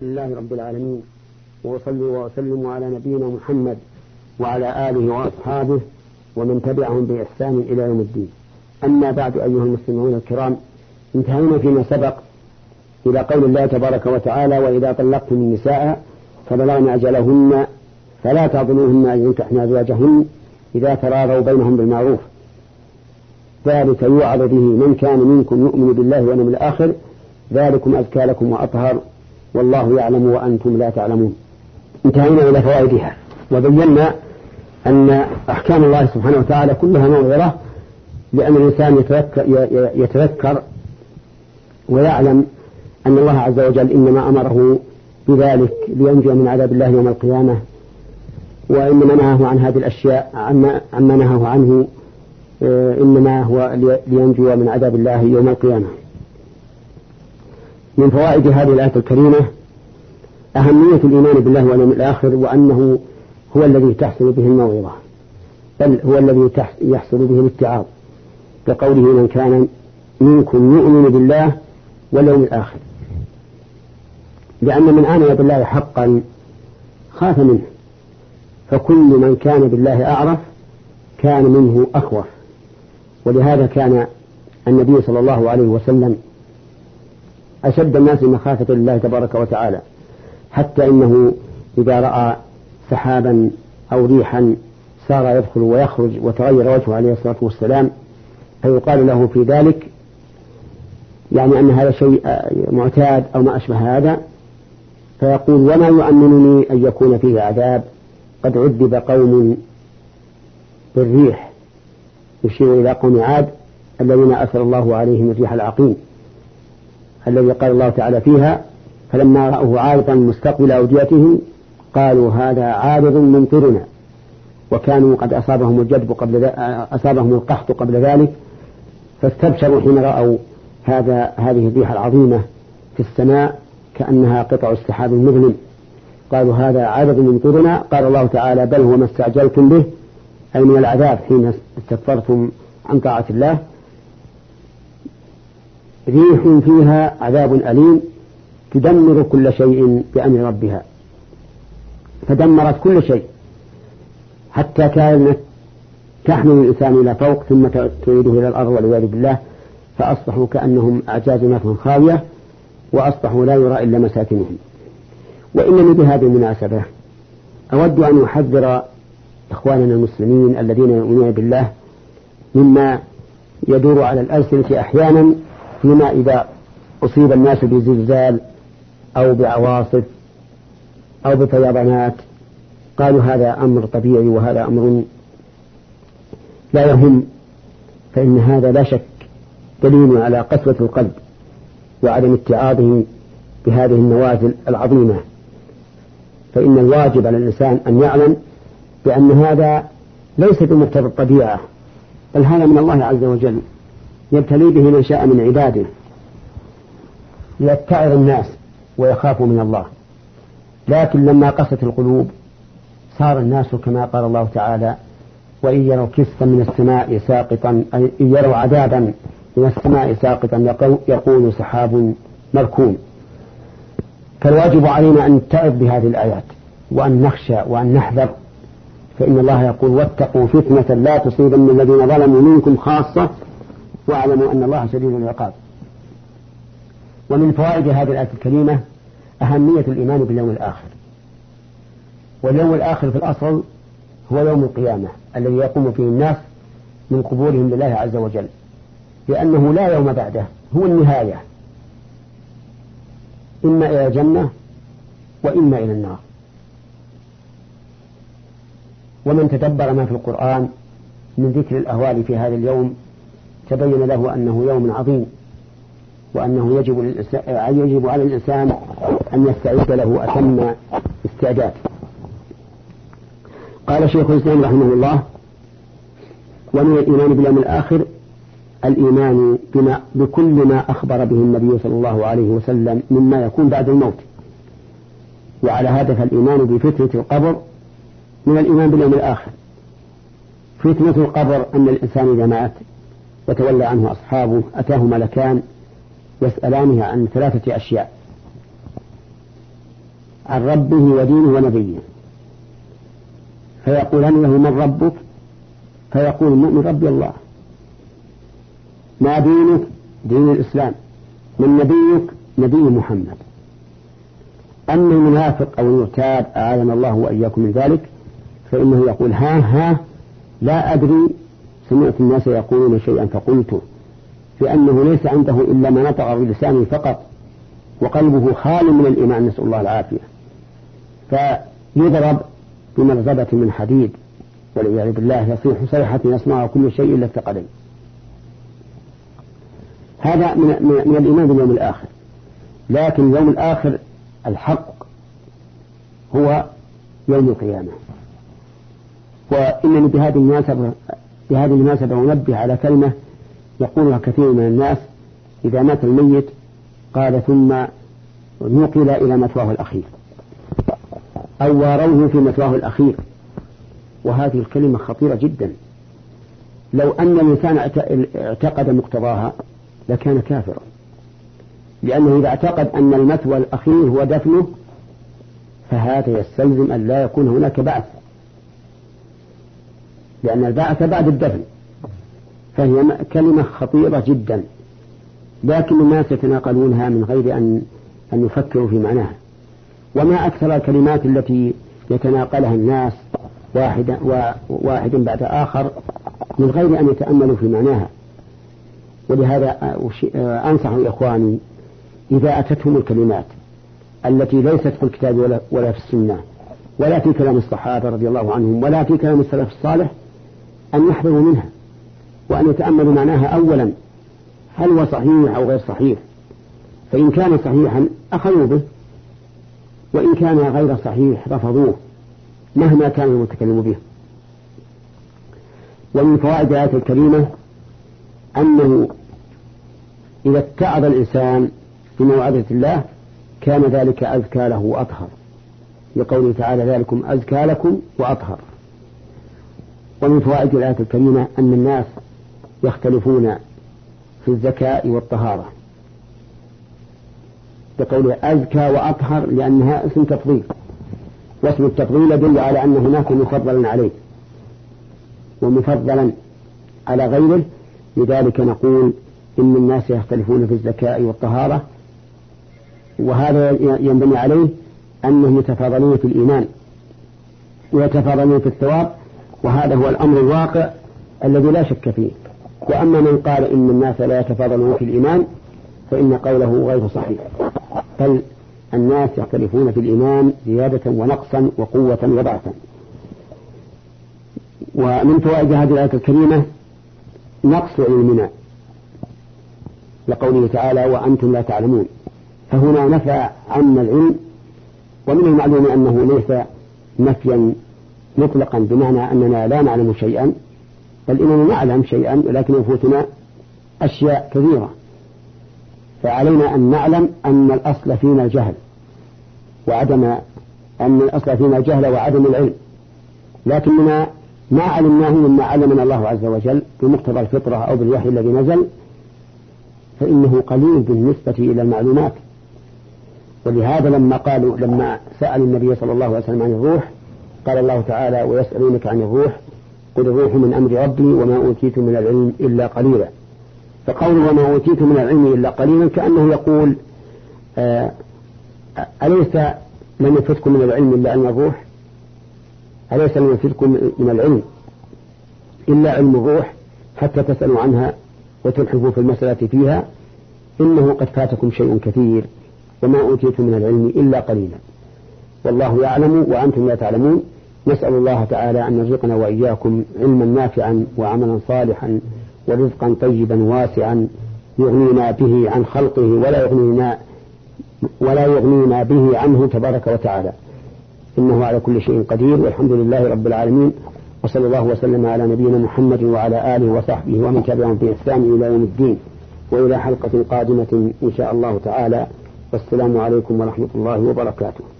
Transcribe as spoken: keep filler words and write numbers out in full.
لله رب العالمين، وأصلي وأسلم على نبينا محمد وعلى آله وأصحابه ومن تبعهم بإحسان إلى يوم الدين. أما بعد، أيها المسلمون الكرام، انتهينا فيما سبق إلى قول الله تبارك وتعالى: وإذا طلقتم النساء فبلغن أجلهن فلا تعضلوهن أن ينكحن أزواجهن إذا تراضوا بينهم بالمعروف، ذلك يوعظ به من كان منكم يؤمن بالله واليوم الآخر، ذلكم أزكى لكم وأطهر، والله يعلم وأنتم لا تعلمون. انتهينا إلى فوائدها، وبينا أن أحكام الله سبحانه وتعالى كلها موعظة، لأن الإنسان يتذكر, يتذكر ويعلم أن الله عز وجل إنما أمره بذلك لينجو من عذاب الله يوم القيامة، وإنما نهاه عن هذه الأشياء عما نهاه عنه إنما هو لينجو من عذاب الله يوم القيامة. من فوائد هذه الآية الكريمة أهمية الإيمان بالله واليوم الآخر، وأنه هو الذي تحصل به الموعظة، بل هو الذي يحصل به الاتعاظ، كقوله: من كان منكم يؤمن بالله واليوم الآخر، لأن من آمن بالله حقا خاف منه، فكل من كان بالله أعرف كان منه أخوف. ولهذا كان النبي صلى الله عليه وسلم أشد الناس مخافة لله تبارك وتعالى، حتى إنه إذا رأى سحابا أو ريحا صار يدخل ويخرج وتغير وجهه عليه الصلاة والسلام، فيقال له في ذلك يعني أن هذا شيء معتاد أو ما أشبه هذا، فيقول: وما يؤمنني أن يكون فيه عذاب، قد عذب قوم بالريح، يشير إلى قوم عاد الذين أرسل الله عليهم الريح العقيم الذي قال الله تعالى فيها: فلما رأوه عارضا مستقبل أوديتهم قالوا هذا عارض ممطرنا، وكانوا قد أصابهم الجدب قبل أصابهم القحط قبل ذلك، فاستبشروا حين رأوا هذا هذه الريح العظيمة في السماء كأنها قطع السحاب المظلم، قالوا هذا عارض ممطرنا. قال الله تعالى: بل هو ما استعجلتم به، أي من العذاب حين استكبرتم عن طاعة الله، ريح فيها عذاب أليم تدمر كل شيء بأمر ربها، فدمرت كل شيء حتى كانت تحمل الإنسان إلى فوق ثم تعيده إلى الأرض والعياذ بالله، فأصبحوا كأنهم أعجاز نخل خاوية، وأصبحوا لا يرى إلا مساكنهم. وإنني بهذه المناسبة أود أن أحذر إخواننا المسلمين الذين يؤمنون بالله مما يدور على الألسنة أحيانا، فيما إذا أصيب الناس بزلزال أو بعواصف أو بفيضانات قالوا هذا أمر طبيعي وهذا أمر لا يهم، فإن هذا لا شك دليل على قسوة القلب وعدم اتعاظه بهذه النوازل العظيمة. فإن الواجب على الإنسان أن يعلم بأن هذا ليس بمقتضى الطبيعة، بل هذا من الله عز وجل يبتلي به من شاء من عباده ليتعظ الناس ويخافوا من الله. لكن لما قست القلوب صار الناس كما قال الله تعالى: وإن يروا كسفا من السماء ساقطا، أي إن يروا عذابا من السماء ساقطا يقول سحاب مركوم. فالواجب علينا أن نتعظ بهذه الآيات وأن نخشى وأن نحذر، فإن الله يقول: واتقوا فتنة لا تصيبن الذين ظلموا منكم خاصة واعلموا أن الله شديد العقاب. ومن فوائد هذه الآية الكريمة أهمية الإيمان باليوم الآخر. واليوم الآخر في الأصل هو يوم القيامة الذي يقوم فيه الناس من قبورهم لله عز وجل، لأنه لا يوم بعده، هو النهاية، إما إلى الجنة وإما إلى النار. ومن تدبر ما في القرآن من ذكر الأهوال في هذا اليوم تبين له أنه يوم عظيم، وأنه يجب, يجب على الإنسان أن يستعد له أتم استعداد. قال شيخ الإسلام رحمه الله: ومن الإيمان باليوم الآخر الإيمان بما بكل ما أخبر به النبي صلى الله عليه وسلم مما يكون بعد الموت. وعلى هذا فالإيمان بفتنة القبر من الإيمان باليوم الآخر. فتنة القبر أن الإنسان إذا مات وتولى عنه أصحابه أتاه ملكان يسألانه عن ثلاثة أشياء: عن ربه ودينه ونبيه، فيقولان له من ربك؟ فيقول المؤمن ربي الله. ما دينك؟ دين الإسلام. من نبيك؟ نبي محمد. أما المنافق أو المرتاب أعاذنا الله وإياكم من ذلك فإنه يقول ها ها لا أدري، سمعت الناس يقولون شيئا فقلته، لأنه ليس عنده إلا ما نطق بلسانه فقط وقلبه خال من الإيمان، نسأل الله العافية، فيضرب بمرزبة من حديد والعياذ بالله، يصيح صيحة يسمعها كل شيء إلا الثقلين. هذا من, من الإيمان باليوم الآخر. لكن اليوم الآخر الحق هو يوم القيامة. وإنني بهذه المناسبة بهذه المناسبة أنبه على كلمة يقولها كثير من الناس إذا مات الميت قال ثم نقل إلى مثواه الأخير أو واروه في مثواه الأخير، وهذه الكلمة خطيرة جدا. لو أن الإنسان اعتقد مقتضاها لكان كافرا، لأنه إذا اعتقد أن المثوى الأخير هو دفنه فهذا يستلزم أن لا يكون هناك بعث، لأن البعث بعد الدفن، فهي كلمة خطيرة جدا. لكن الناس يتناقلونها من غير أن أن يفكروا في معناها. وما أكثر الكلمات التي يتناقلها الناس واحدا واحد بعد آخر من غير أن يتأملوا في معناها. ولهذا أنصح إخواني إذا أتتهم الكلمات التي ليست في الكتاب ولا, ولا في السنة ولا في كلام الصحابة رضي الله عنهم ولا في كلام السلف الصالح أن يحذروا منها وأن يتأملوا معناها أولا، هل هو صحيح أو غير صحيح؟ فإن كان صحيحا أخذوا به، وإن كان غير صحيح رفضوه مهما كان المتكلم به. ومن فوائد الآية الكريمة أنه إذا اتعظ الإنسان بموعظة الله كان ذلك أزكى له وأطهر، لقوله تعالى ذلكم أزكى لكم وأطهر. ومن فوائد الآية الكريمة أن الناس يختلفون في الزكاة والطهارة، بقوله أزكى وأطهر لأنها اسم تفضيل، واسم التفضيل يدل على أن هناك مفضلا عليه ومفضلا على غيره. لذلك نقول إن الناس يختلفون في الزكاة والطهارة، وهذا ينبني عليه أنهم يتفاضلون في الإيمان ويتفاضلون في الثواب، وهذا هو الأمر الواقع الذي لا شك فيه. وأما من قال إن الناس لا يتفاضلون في الإيمان فإن قوله غير صحيح، بل الناس يختلفون في الإيمان زيادة ونقصا وقوة وضعفا. ومن فوائد هذه الآية الكريمة نقص علمنا، لقوله تعالى وأنتم لا تعلمون، فهنا نفى عنا العلم. ومن المعلوم أنه ليس نفيا مطلقا بمعنى أننا لا نعلم شيئا، بل إننا نعلم شيئا ولكن يفوتنا أشياء كثيرة. فعلينا أن نعلم أن الأصل فينا الجهل وعدم أن الأصل فينا الجهل وعدم العلم، لكننا ما علمناه مما علمنا الله عز وجل بمقتضى الفطرة أو بالوحي الذي نزل، فإنه قليل بالنسبة إلى المعلومات. ولهذا لما قالوا لما سألوا النبي صلى الله عليه وسلم عن الروح قال الله تعالى ويسألونك عن الروح قل الروح من أمر ربي وما أوتيت من العلم إلا قليلا. فقول وما أوتيت من العلم إلا قليلا كأنه يقول آه أليس لم يفتكم من العلم إلا علم الروح؟ أليس لم يفتكم من العلم إلا علم الروح حتى تسألوا عنها وتلحفوا في المسألة فيها؟ إنه قد فاتكم شيء كثير وما أوتيت من العلم إلا قليلا، والله يعلم وأنتم لا تعلمون. نسأل الله تعالى أن يرزقنا وإياكم علما نافعا وعملا صالحا ورزقا طيبا واسعا يغنينا به عن خلقه ولا يغنينا ولا يغنينا به عنه تبارك وتعالى، إنه على كل شيء قدير، والحمد لله رب العالمين، وصلى الله وسلم على نبينا محمد وعلى آله وصحبه ومن تبعهم بإحسان إلى يوم الدين، وإلى حلقة قادمة إن شاء الله تعالى، والسلام عليكم ورحمة الله وبركاته.